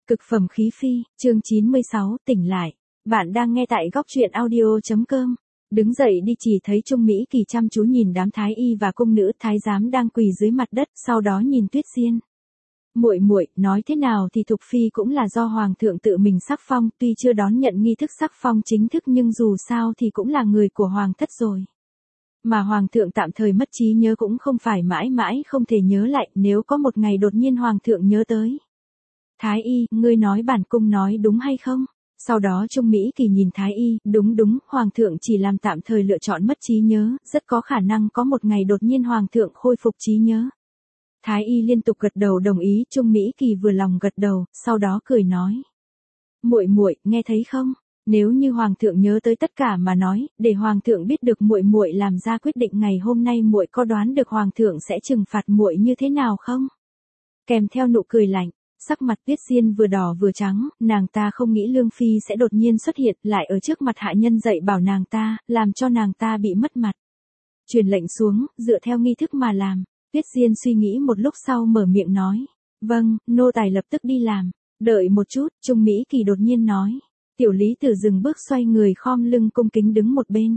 Cực phẩm khí phi, chương 96, tỉnh lại. Bạn đang nghe tại góc truyện audio.com. Đứng dậy đi chỉ thấy Trung Mỹ Kỳ chăm chú nhìn đám thái y và cung nữ thái giám đang quỳ dưới mặt đất, sau đó nhìn Tuyết Diên. Muội muội, nói thế nào thì Thục phi cũng là do hoàng thượng tự mình sắc phong, tuy chưa đón nhận nghi thức sắc phong chính thức nhưng dù sao thì cũng là người của hoàng thất rồi. Mà hoàng thượng tạm thời mất trí nhớ cũng không phải mãi mãi không thể nhớ lại, nếu có một ngày đột nhiên hoàng thượng nhớ tới. Thái y, ngươi nói bản cung nói đúng hay không? Sau đó Trung Mỹ Kỳ nhìn Thái y, đúng, hoàng thượng chỉ làm tạm thời lựa chọn mất trí nhớ, rất có khả năng có một ngày đột nhiên hoàng thượng khôi phục trí nhớ. Thái y liên tục gật đầu đồng ý, Trung Mỹ Kỳ vừa lòng gật đầu, sau đó cười nói. Muội muội, nghe thấy không? Nếu như hoàng thượng nhớ tới tất cả mà nói, để hoàng thượng biết được muội muội làm ra quyết định ngày hôm nay, muội có đoán được hoàng thượng sẽ trừng phạt muội như thế nào không? Kèm theo nụ cười lạnh. Sắc mặt Tuyết Diên vừa đỏ vừa trắng, nàng ta không nghĩ Lương Phi sẽ đột nhiên xuất hiện, lại ở trước mặt hạ nhân dạy bảo nàng ta, làm cho nàng ta bị mất mặt. Truyền lệnh xuống, dựa theo nghi thức mà làm. Tuyết Diên suy nghĩ một lúc sau mở miệng nói. Vâng, nô tài lập tức đi làm. Đợi một chút, Trung Mỹ Kỳ đột nhiên nói. Tiểu Lý Tử dừng bước xoay người khom lưng cung kính đứng một bên.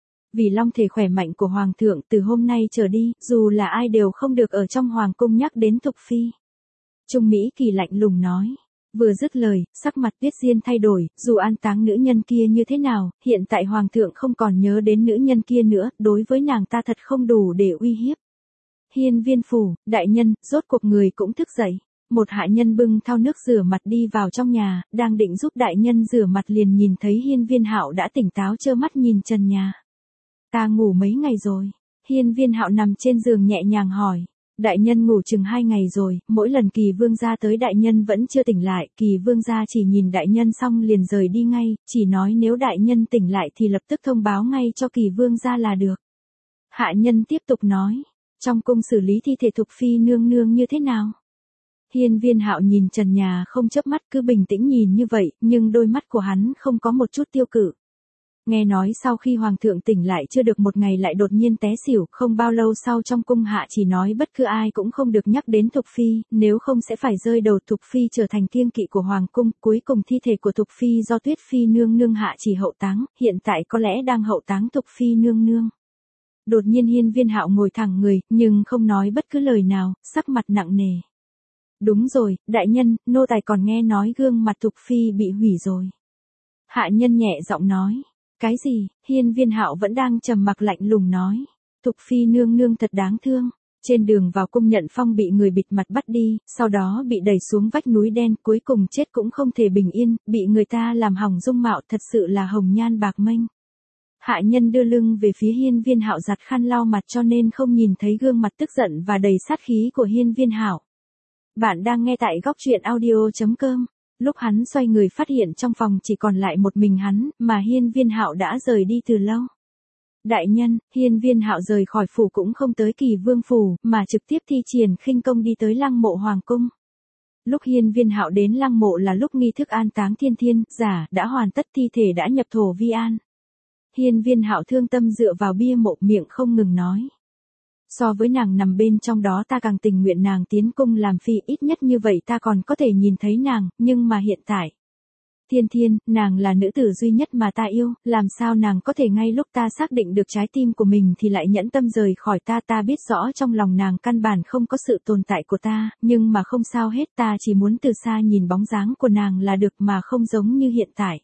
Vì long thể khỏe mạnh của hoàng thượng, từ hôm nay trở đi, dù là ai đều không được ở trong hoàng cung nhắc đến Thục phi. Trung Mỹ Kỳ lạnh lùng nói. Vừa dứt lời, sắc mặt Tuyết Diên thay đổi, dù an táng nữ nhân kia như thế nào, hiện tại hoàng thượng không còn nhớ đến nữ nhân kia nữa, đối với nàng ta thật không đủ để uy hiếp. Hiên Viên phủ, đại nhân, rốt cuộc người cũng thức dậy. Một hạ nhân bưng thau nước rửa mặt đi vào trong nhà, đang định giúp đại nhân rửa mặt liền nhìn thấy Hiên Viên Hạo đã tỉnh táo trơ mắt nhìn trần nhà. Ta ngủ mấy ngày rồi? Hiên Viên Hạo nằm trên giường nhẹ nhàng hỏi. Đại nhân ngủ chừng 2 ngày rồi, mỗi lần Kỳ vương gia tới đại nhân vẫn chưa tỉnh lại, Kỳ vương gia chỉ nhìn đại nhân xong liền rời đi ngay, chỉ nói nếu đại nhân tỉnh lại thì lập tức thông báo ngay cho Kỳ vương gia là được. Hạ nhân tiếp tục nói, trong cung xử lý thi thể Thục phi nương nương như thế nào? Hiên Viên Hạo nhìn trần nhà không chớp mắt cứ bình tĩnh nhìn như vậy, nhưng đôi mắt của hắn không có một chút tiêu cự. Nghe nói sau khi hoàng thượng tỉnh lại chưa được một ngày lại đột nhiên té xỉu, không bao lâu sau trong cung hạ chỉ nói bất cứ ai cũng không được nhắc đến Thục phi, nếu không sẽ phải rơi đầu Thục phi trở thành kiêng kỵ của hoàng cung, cuối cùng thi thể của Thục phi do Tuyết phi nương nương hạ chỉ hậu táng, hiện tại có lẽ đang hậu táng Thục phi nương nương. Đột nhiên Hiên Viên Hạo ngồi thẳng người, nhưng không nói bất cứ lời nào, sắc mặt nặng nề. Đúng rồi, đại nhân, nô tài còn nghe nói gương mặt Thục phi bị hủy rồi. Hạ nhân nhẹ giọng nói. Cái gì? Hiên Viên Hạo vẫn đang trầm mặc lạnh lùng nói. Thục phi nương nương thật đáng thương. Trên đường vào cung nhận phong bị người bịt mặt bắt đi, sau đó bị đẩy xuống vách núi đen, cuối cùng chết cũng không thể bình yên, bị người ta làm hỏng dung mạo, thật sự là hồng nhan bạc mênh. Hạ nhân đưa lưng về phía Hiên Viên Hạo giặt khăn lau mặt cho nên không nhìn thấy gương mặt tức giận và đầy sát khí của Hiên Viên Hạo. Bạn đang nghe tại góc truyện audio.com. Lúc hắn xoay người phát hiện trong phòng chỉ còn lại một mình hắn, mà Hiên Viên Hạo đã rời đi từ lâu. Đại nhân, Hiên Viên Hạo rời khỏi phủ cũng không tới Kỳ Vương phủ, mà trực tiếp thi triển khinh công đi tới lăng mộ hoàng cung. Lúc Hiên Viên Hạo đến lăng mộ là lúc nghi thức an táng Thiên Thiên, giả đã hoàn tất, thi thể đã nhập thổ vi an. Hiên Viên Hạo thương tâm dựa vào bia mộ, miệng không ngừng nói. So với nàng nằm bên trong đó ta càng tình nguyện nàng tiến cung làm phi, ít nhất như vậy ta còn có thể nhìn thấy nàng, nhưng mà hiện tại. Thiên Thiên, nàng là nữ tử duy nhất mà ta yêu, làm sao nàng có thể ngay lúc ta xác định được trái tim của mình thì lại nhẫn tâm rời khỏi ta, ta biết rõ trong lòng nàng căn bản không có sự tồn tại của ta, nhưng mà không sao hết, ta chỉ muốn từ xa nhìn bóng dáng của nàng là được mà không giống như hiện tại.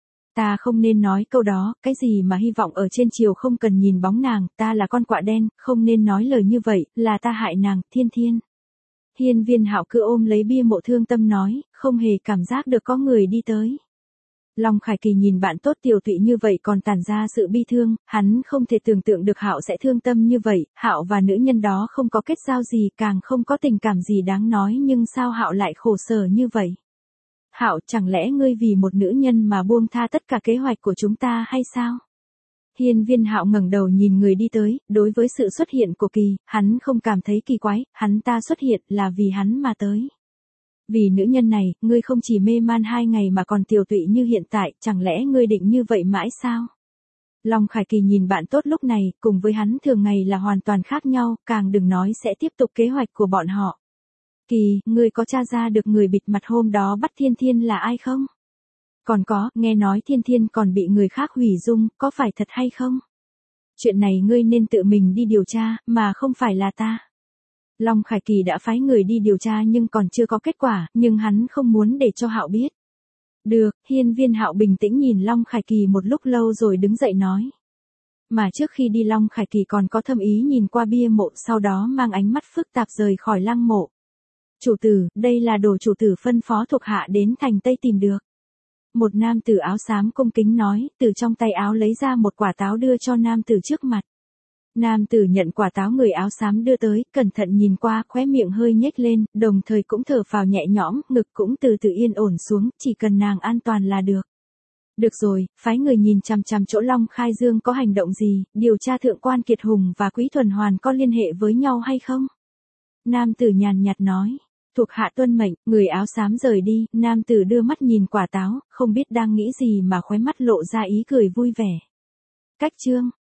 Ta không nên nói câu đó, cái gì mà hy vọng ở trên chiều không cần nhìn bóng nàng, ta là con quạ đen, không nên nói lời như vậy, là ta hại nàng, Thiên Thiên. Hiên Viên Hạo cứ ôm lấy bia mộ thương tâm nói, không hề cảm giác được có người đi tới. Long Khải Kỳ nhìn bạn tốt Tiểu Tụy như vậy còn tản ra sự bi thương, hắn không thể tưởng tượng được Hạo sẽ thương tâm như vậy, Hạo và nữ nhân đó không có kết giao gì, càng không có tình cảm gì đáng nói, nhưng sao Hạo lại khổ sở như vậy? Hạo, chẳng lẽ ngươi vì một nữ nhân mà buông tha tất cả kế hoạch của chúng ta hay sao? Hiên Viên Hạo ngẩng đầu nhìn người đi tới, đối với sự xuất hiện của Kỳ, hắn không cảm thấy kỳ quái, hắn ta xuất hiện là vì hắn mà tới. Vì nữ nhân này, ngươi không chỉ mê man 2 ngày mà còn tiều tụy như hiện tại, chẳng lẽ ngươi định như vậy mãi sao? Long Khải Kỳ nhìn bạn tốt lúc này, cùng với hắn thường ngày là hoàn toàn khác nhau, càng đừng nói sẽ tiếp tục kế hoạch của bọn họ. Kỳ, ngươi có tra ra được người bịt mặt hôm đó bắt Thiên Thiên là ai không? Còn có, nghe nói Thiên Thiên còn bị người khác hủy dung, có phải thật hay không? Chuyện này ngươi nên tự mình đi điều tra, mà không phải là ta. Long Khải Kỳ đã phái người đi điều tra nhưng còn chưa có kết quả, nhưng hắn không muốn để cho Hạo biết. Được, Hiên Viên Hạo bình tĩnh nhìn Long Khải Kỳ một lúc lâu rồi đứng dậy nói. Mà trước khi đi Long Khải Kỳ còn có thâm ý nhìn qua bia mộ, sau đó mang ánh mắt phức tạp rời khỏi lăng mộ. Chủ tử, đây là đồ chủ tử phân phó thuộc hạ đến thành Tây tìm được. Một nam tử áo xám cung kính nói, từ trong tay áo lấy ra một quả táo đưa cho nam tử trước mặt. Nam tử nhận quả táo người áo xám đưa tới, cẩn thận nhìn qua, khóe miệng hơi nhếch lên, đồng thời cũng thở phào nhẹ nhõm, ngực cũng từ từ yên ổn xuống, chỉ cần nàng an toàn là được. Được rồi, phái người nhìn chằm chằm chỗ Long Khai Dương có hành động gì, điều tra thượng quan Kiệt Hùng và Quý Thuần Hoàn có liên hệ với nhau hay không? Nam tử nhàn nhạt nói. Thuộc hạ tuân mệnh, người áo xám rời đi, nam tử đưa mắt nhìn quả táo, không biết đang nghĩ gì mà khóe mắt lộ ra ý cười vui vẻ. Cách chương